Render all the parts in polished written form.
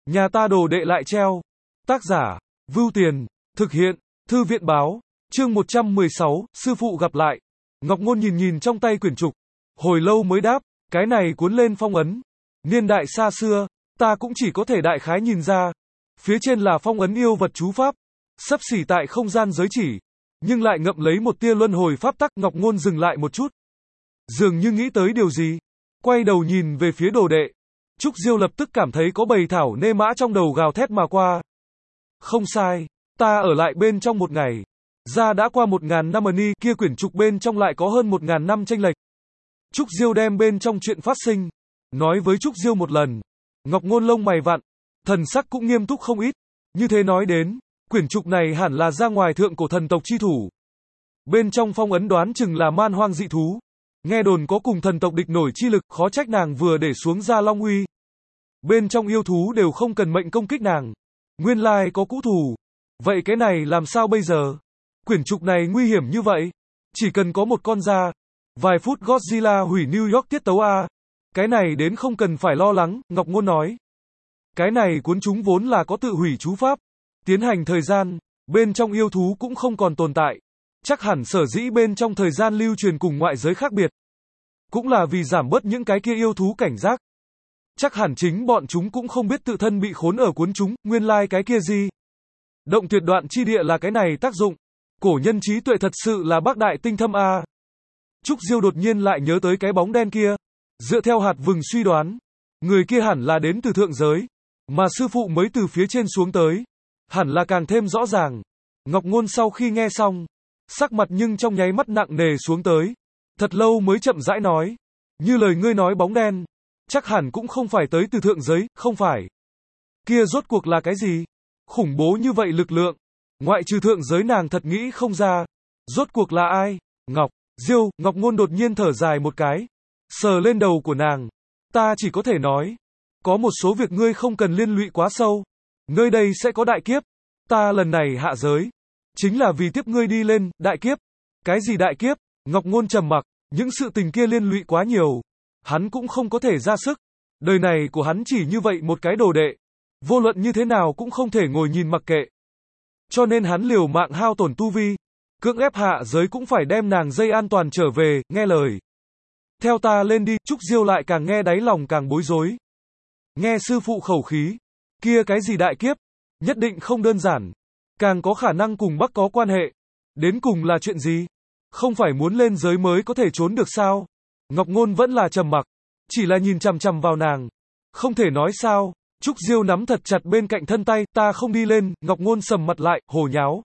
Nhà ta đồ đệ lại treo. Tác giả, Vưu Tiền, thực hiện, Thư viện báo, chương 116, sư phụ gặp lại. Ngọc Ngôn nhìn nhìn trong tay quyển trục, hồi lâu mới đáp, cái này cuốn lên phong ấn. Niên đại xa xưa, ta cũng chỉ có thể đại khái nhìn ra. Phía trên là phong ấn yêu vật chú pháp, xấp xỉ tại không gian giới chỉ, nhưng lại ngậm lấy một tia luân hồi pháp tắc. Ngọc Ngôn dừng lại một chút, dường như nghĩ tới điều gì, quay đầu nhìn về phía đồ đệ. Trúc Diêu lập tức cảm thấy có bầy thảo nê mã trong đầu gào thét mà qua. Không sai, ta ở lại bên trong một ngày. Ra đã qua 1000 năm ni, kia quyển trục bên trong lại có hơn 1000 năm chênh lệch. Trúc Diêu đem bên trong chuyện phát sinh nói với Trúc Diêu một lần. Ngọc Ngôn lông mày vặn, thần sắc cũng nghiêm túc không ít. Như thế nói đến, quyển trục này hẳn là ra ngoài thượng cổ thần tộc chi thủ. Bên trong phong ấn đoán chừng là man hoang dị thú. Nghe đồn có cùng thần tộc địch nổi chi lực, khó trách nàng vừa để xuống ra long uy. Bên trong yêu thú đều không cần mệnh công kích nàng. Nguyên lai có cũ thù. Vậy cái này làm sao bây giờ? Quyển trục này nguy hiểm như vậy. Chỉ cần có một con ra. Vài phút Godzilla hủy New York tiết tấu A. Cái này đến không cần phải lo lắng, Ngọc Ngôn nói. Cái này cuốn chúng vốn là có tự hủy chú pháp. Tiến hành thời gian, bên trong yêu thú cũng không còn tồn tại. Chắc hẳn sở dĩ bên trong thời gian lưu truyền cùng ngoại giới khác biệt. Cũng là vì giảm bớt những cái kia yêu thú cảnh giác. Chắc hẳn chính bọn chúng cũng không biết tự thân bị khốn ở cuốn chúng, nguyên lai cái kia gì. Động tuyệt đoạn chi địa là cái này tác dụng. Cổ nhân trí tuệ thật sự là bác đại tinh thâm a. Trúc Diêu đột nhiên lại nhớ tới cái bóng đen kia. Dựa theo hạt vừng suy đoán, người kia hẳn là đến từ thượng giới, mà sư phụ mới từ phía trên xuống tới. Hẳn là càng thêm rõ ràng. Ngọc Ngôn sau khi nghe xong, sắc mặt nhưng trong nháy mắt nặng nề xuống tới. Thật lâu mới chậm rãi nói. Như lời ngươi nói bóng đen, chắc hẳn cũng không phải tới từ thượng giới, không phải. Kia rốt cuộc là cái gì? Khủng bố như vậy lực lượng. Ngoại trừ thượng giới nàng thật nghĩ không ra. Rốt cuộc là ai? Ngọc Ngôn đột nhiên thở dài một cái. Sờ lên đầu của nàng. Ta chỉ có thể nói. Có một số việc ngươi không cần liên lụy quá sâu. Nơi đây sẽ có đại kiếp. Ta lần này hạ giới. Chính là vì tiếp ngươi đi lên, đại kiếp. Cái gì đại kiếp? Ngọc Ngôn trầm mặc. Những sự tình kia liên lụy quá nhiều. Hắn cũng không có thể ra sức. Đời này của hắn chỉ như vậy một cái đồ đệ. Vô luận như thế nào cũng không thể ngồi nhìn mặc kệ. Cho nên hắn liều mạng hao tổn tu vi. Cưỡng ép hạ giới cũng phải đem nàng dây an toàn trở về, nghe lời. Theo ta lên đi, Trúc Diêu lại càng nghe đáy lòng càng bối rối. Nghe sư phụ khẩu khí. Kia cái gì đại kiếp? Nhất định không đơn giản. Càng có khả năng cùng Bắc có quan hệ. Đến cùng là chuyện gì? Không phải muốn lên giới mới có thể trốn được sao? Ngọc Ngôn vẫn là trầm mặc. Chỉ là nhìn chằm chằm vào nàng. Không thể nói sao. Trúc Diêu nắm thật chặt bên cạnh thân tay. Ta không đi lên. Ngọc Ngôn sầm mặt lại, hồ nháo.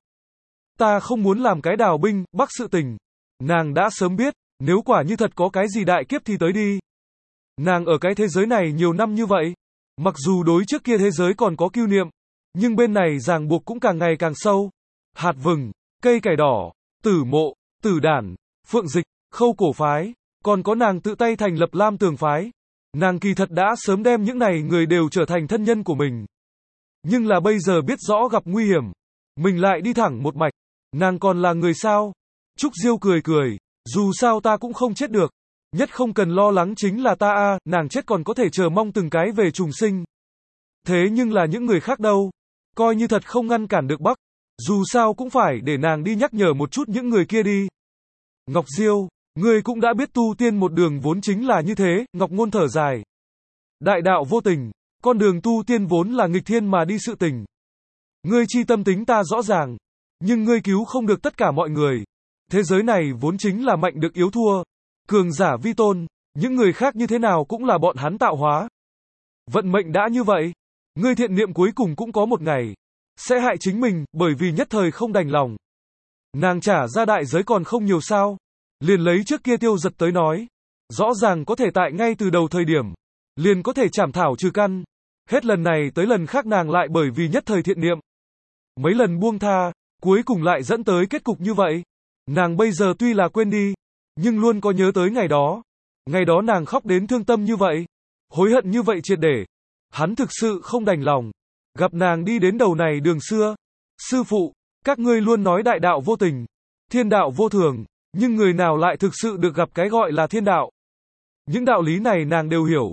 Ta không muốn làm cái đào binh, bắc sự tình. Nàng đã sớm biết. Nếu quả như thật có cái gì đại kiếp thì tới đi. Nàng ở cái thế giới này nhiều năm như vậy. Mặc dù đối trước kia thế giới còn có cưu niệm. Nhưng bên này ràng buộc cũng càng ngày càng sâu. Hạt vừng, cây cải đỏ, tử mộ, tử đản, phượng dịch, khâu cổ phái. Còn có nàng tự tay thành lập Lam Tường phái. Nàng kỳ thật đã sớm đem những này người đều trở thành thân nhân của mình. Nhưng là bây giờ biết rõ gặp nguy hiểm. Mình lại đi thẳng một mạch. Nàng còn là người sao? Trúc Diêu cười cười. Dù sao ta cũng không chết được. Nhất không cần lo lắng chính là ta a, nàng chết còn có thể chờ mong từng cái về trùng sinh. Thế nhưng là những người khác đâu? Coi như thật không ngăn cản được Bắc. Dù sao cũng phải để nàng đi nhắc nhở một chút những người kia đi. Ngọc Diêu, ngươi cũng đã biết tu tiên một đường vốn chính là như thế, Ngọc Ngôn thở dài. Đại đạo vô tình, con đường tu tiên vốn là nghịch thiên mà đi sự tình. Ngươi chi tâm tính ta rõ ràng, nhưng ngươi cứu không được tất cả mọi người. Thế giới này vốn chính là mạnh được yếu thua, cường giả vi tôn, những người khác như thế nào cũng là bọn hắn tạo hóa. Vận mệnh đã như vậy, ngươi thiện niệm cuối cùng cũng có một ngày sẽ hại chính mình, bởi vì nhất thời không đành lòng. Nàng trả ra đại giới còn không nhiều sao? Liền lấy trước kia Tiêu Giật tới nói, rõ ràng có thể tại ngay từ đầu thời điểm, liền có thể chảm thảo trừ căn. Hết lần này tới lần khác nàng lại bởi vì nhất thời thiện niệm, mấy lần buông tha, cuối cùng lại dẫn tới kết cục như vậy. Nàng bây giờ tuy là quên đi, nhưng luôn có nhớ tới ngày đó. Ngày đó nàng khóc đến thương tâm như vậy, hối hận như vậy triệt để. Hắn thực sự không đành lòng gặp nàng đi đến đầu này đường xưa. Sư phụ, các ngươi luôn nói đại đạo vô tình, thiên đạo vô thường, nhưng người nào lại thực sự được gặp cái gọi là thiên đạo? Những đạo lý này nàng đều hiểu,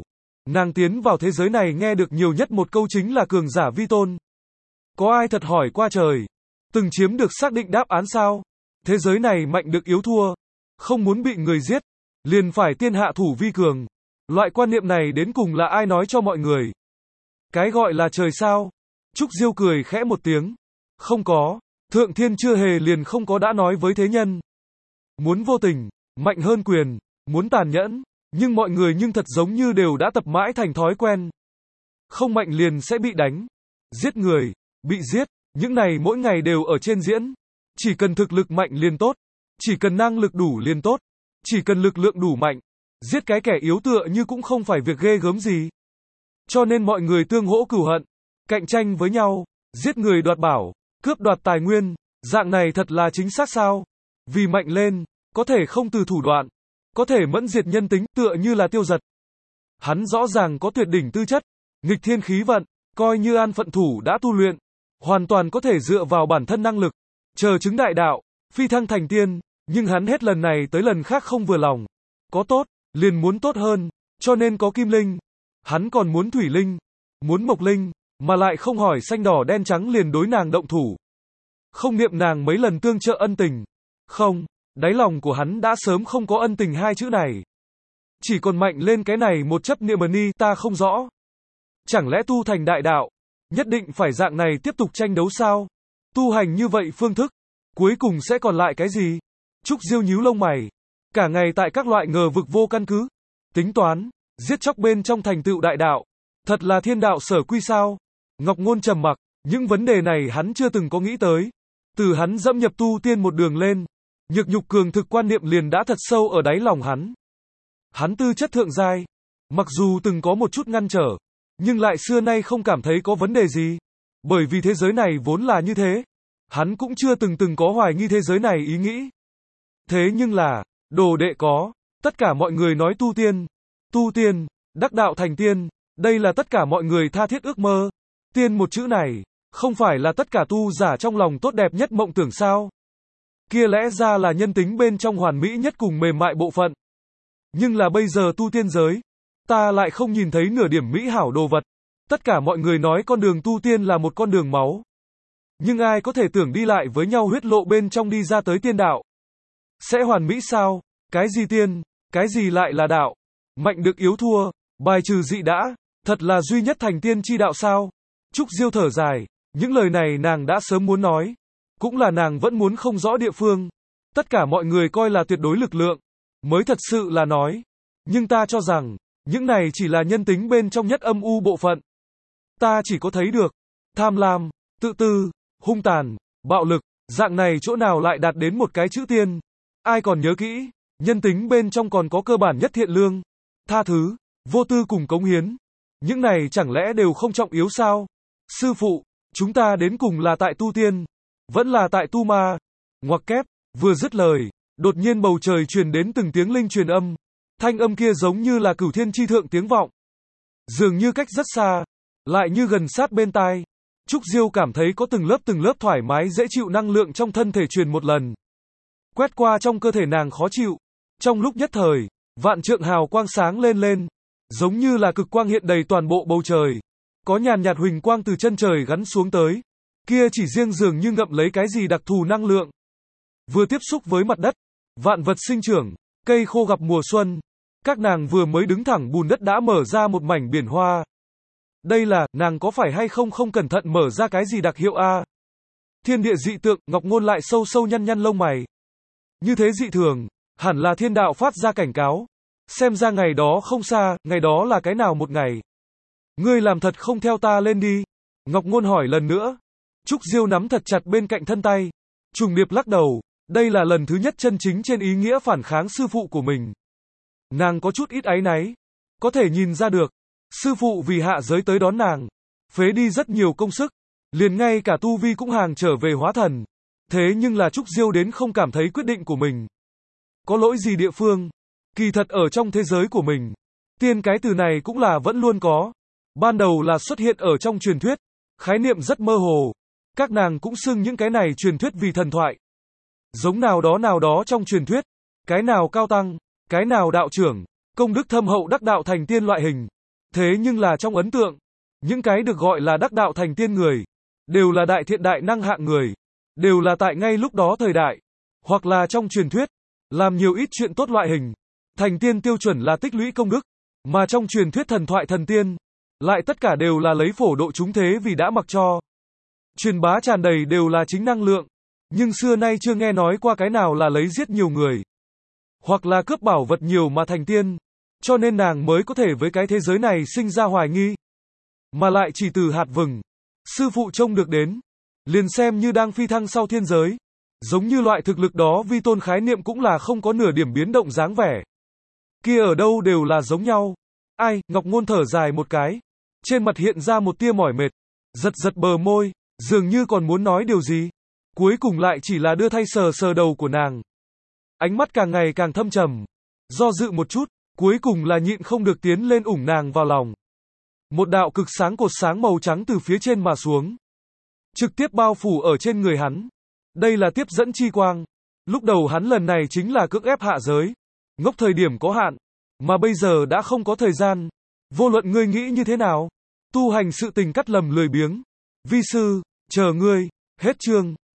Nàng tiến vào thế giới này nghe được nhiều nhất một câu chính là cường giả vi tôn. Có ai thật hỏi qua trời? Từng chiếm được xác định đáp án sao? Thế giới này mạnh được yếu thua. Không muốn bị người giết, liền phải tiên hạ thủ vi cường. Loại quan niệm này đến cùng là ai nói cho mọi người? Cái gọi là trời sao? Trúc Diêu cười khẽ một tiếng. Không có, Thượng Thiên chưa hề liền không có đã nói với thế nhân. Muốn vô tình, mạnh hơn quyền, muốn tàn nhẫn, nhưng mọi người nhưng thật giống như đều đã tập mãi thành thói quen. Không mạnh liền sẽ bị đánh, giết người, bị giết, những này mỗi ngày đều ở trên diễn. Chỉ cần thực lực mạnh liền tốt, chỉ cần năng lực đủ liền tốt, chỉ cần lực lượng đủ mạnh, giết cái kẻ yếu tựa như cũng không phải việc ghê gớm gì. Cho nên mọi người tương hỗ cừu hận, cạnh tranh với nhau, giết người đoạt bảo, cướp đoạt tài nguyên, dạng này thật là chính xác sao? Vì mạnh lên, có thể không từ thủ đoạn, có thể mẫn diệt nhân tính, tựa như là Tiêu Giật. Hắn rõ ràng có tuyệt đỉnh tư chất, nghịch thiên khí vận, coi như an phận thủ đã tu luyện, hoàn toàn có thể dựa vào bản thân năng lực, chờ chứng đại đạo, phi thăng thành tiên, nhưng hắn hết lần này tới lần khác không vừa lòng. Có tốt, liền muốn tốt hơn, cho nên có kim linh. Hắn còn muốn thủy linh, muốn mộc linh, mà lại không hỏi xanh đỏ đen trắng liền đối nàng động thủ. Không niệm nàng mấy lần tương trợ ân tình. Không, đáy lòng của hắn đã sớm không có ân tình hai chữ này. Chỉ còn mạnh lên cái này một chấp niệm ni ta không rõ. Chẳng lẽ tu thành đại đạo, nhất định phải dạng này tiếp tục tranh đấu sao? Tu hành như vậy phương thức, cuối cùng sẽ còn lại cái gì? Trúc Diêu nhíu lông mày, cả ngày tại các loại ngờ vực vô căn cứ, tính toán, giết chóc bên trong thành tựu đại đạo, thật là thiên đạo sở quy sao? Ngọc Ngôn trầm mặc, những vấn đề này hắn chưa từng có nghĩ tới. Từ hắn dẫm nhập tu tiên một đường lên, nhược nhục cường thực quan niệm liền đã thật sâu ở đáy lòng hắn. Hắn tư chất thượng giai, mặc dù từng có một chút ngăn trở, nhưng lại xưa nay không cảm thấy có vấn đề gì. Bởi vì thế giới này vốn là như thế. Hắn cũng chưa từng có hoài nghi thế giới này ý nghĩ. Thế nhưng là, đồ đệ có, tất cả mọi người nói tu tiên, đắc đạo thành tiên, đây là tất cả mọi người tha thiết ước mơ. Tiên một chữ này, không phải là tất cả tu giả trong lòng tốt đẹp nhất mộng tưởng sao? Kia lẽ ra là nhân tính bên trong hoàn mỹ nhất cùng mềm mại bộ phận. Nhưng là bây giờ tu tiên giới, ta lại không nhìn thấy nửa điểm mỹ hảo đồ vật. Tất cả mọi người nói con đường tu tiên là một con đường máu. Nhưng ai có thể tưởng đi lại với nhau huyết lộ bên trong đi ra tới tiên đạo? Sẽ hoàn mỹ sao? Cái gì tiên? Cái gì lại là đạo? Mạnh được yếu thua, bài trừ dị đã, thật là duy nhất thành tiên chi đạo sao? Trúc Diêu thở dài, những lời này nàng đã sớm muốn nói. Cũng là nàng vẫn muốn không rõ địa phương. Tất cả mọi người coi là tuyệt đối lực lượng, mới thật sự là nói. Nhưng ta cho rằng, những này chỉ là nhân tính bên trong nhất âm u bộ phận. Ta chỉ có thấy được, tham lam, tự tư, hung tàn, bạo lực, dạng này chỗ nào lại đạt đến một cái chữ tiên. Ai còn nhớ kỹ, nhân tính bên trong còn có cơ bản nhất thiện lương, tha thứ, vô tư cùng cống hiến. Những này chẳng lẽ đều không trọng yếu sao? Sư phụ, chúng ta đến cùng là tại tu tiên, vẫn là tại tu ma. Ngoặc kép, vừa dứt lời, đột nhiên bầu trời truyền đến từng tiếng linh truyền âm. Thanh âm kia giống như là cửu thiên chi thượng tiếng vọng. Dường như cách rất xa, lại như gần sát bên tai. Trúc Diêu cảm thấy có từng lớp thoải mái dễ chịu năng lượng trong thân thể truyền một lần. Quét qua trong cơ thể nàng khó chịu. Trong lúc nhất thời, vạn trượng hào quang sáng lên, giống như là cực quang hiện đầy toàn bộ bầu trời. Có nhàn nhạt huỳnh quang từ chân trời gắn xuống tới. Kia chỉ riêng dường như ngậm lấy cái gì đặc thù năng lượng. Vừa tiếp xúc với mặt đất, vạn vật sinh trưởng, cây khô gặp mùa xuân. Các nàng vừa mới đứng thẳng bùn đất đã mở ra một mảnh biển hoa. Đây là, nàng có phải hay không cẩn thận mở ra cái gì đặc hiệu a? Thiên địa dị tượng, Ngọc Ngôn lại sâu sâu nhăn lông mày. Như thế dị thường, hẳn là thiên đạo phát ra cảnh cáo. Xem ra ngày đó không xa, ngày đó là cái nào một ngày. Ngươi làm thật không theo ta lên đi. Ngọc Ngôn hỏi lần nữa. Trúc Diêu nắm thật chặt bên cạnh thân tay. Trùng điệp lắc đầu, đây là lần thứ nhất chân chính trên ý nghĩa phản kháng sư phụ của mình. Nàng có chút ít áy náy. Có thể nhìn ra được, sư phụ vì hạ giới tới đón nàng, phế đi rất nhiều công sức, liền ngay cả tu vi cũng hàng trở về hóa thần. Thế nhưng là Trúc Diêu đến không cảm thấy quyết định của mình có lỗi gì địa phương. Kỳ thật ở trong thế giới của mình, tiên cái từ này cũng là vẫn luôn có. Ban đầu là xuất hiện ở trong truyền thuyết, khái niệm rất mơ hồ. Các nàng cũng xưng những cái này truyền thuyết vì thần thoại. Giống nào đó trong truyền thuyết, cái nào cao tăng, cái nào đạo trưởng, công đức thâm hậu đắc đạo thành tiên loại hình. Thế nhưng là trong ấn tượng, những cái được gọi là đắc đạo thành tiên người, đều là đại thiện đại năng hạng người, đều là tại ngay lúc đó thời đại, hoặc là trong truyền thuyết, làm nhiều ít chuyện tốt loại hình. Thành tiên tiêu chuẩn là tích lũy công đức, mà trong truyền thuyết thần thoại thần tiên, lại tất cả đều là lấy phổ độ chúng thế vì đã mặc cho. Truyền bá tràn đầy đều là chính năng lượng, nhưng xưa nay chưa nghe nói qua cái nào là lấy giết nhiều người, hoặc là cướp bảo vật nhiều mà thành tiên, cho nên nàng mới có thể với cái thế giới này sinh ra hoài nghi, mà lại chỉ từ hạt vừng, sư phụ trông được đến, liền xem như đang phi thăng sau thiên giới, giống như loại thực lực đó vi tôn khái niệm cũng là không có nửa điểm biến động dáng vẻ. Kia ở đâu đều là giống nhau. Ai, Ngọc Ngôn thở dài một cái, trên mặt hiện ra một tia mỏi mệt, giật giật bờ môi, dường như còn muốn nói điều gì, cuối cùng lại chỉ là đưa tay sờ sờ đầu của nàng. Ánh mắt càng ngày càng thâm trầm, do dự một chút, cuối cùng là nhịn không được tiến lên ủng nàng vào lòng. Một đạo cực sáng cột sáng màu trắng từ phía trên mà xuống, trực tiếp bao phủ ở trên người hắn. Đây là tiếp dẫn chi quang. Lúc đầu hắn lần này chính là cưỡng ép hạ giới, ngốc thời điểm có hạn, mà bây giờ đã không có thời gian. Vô luận ngươi nghĩ như thế nào, tu hành sự tình cắt lầm lười biếng. Vi sư, chờ ngươi. Hết chương.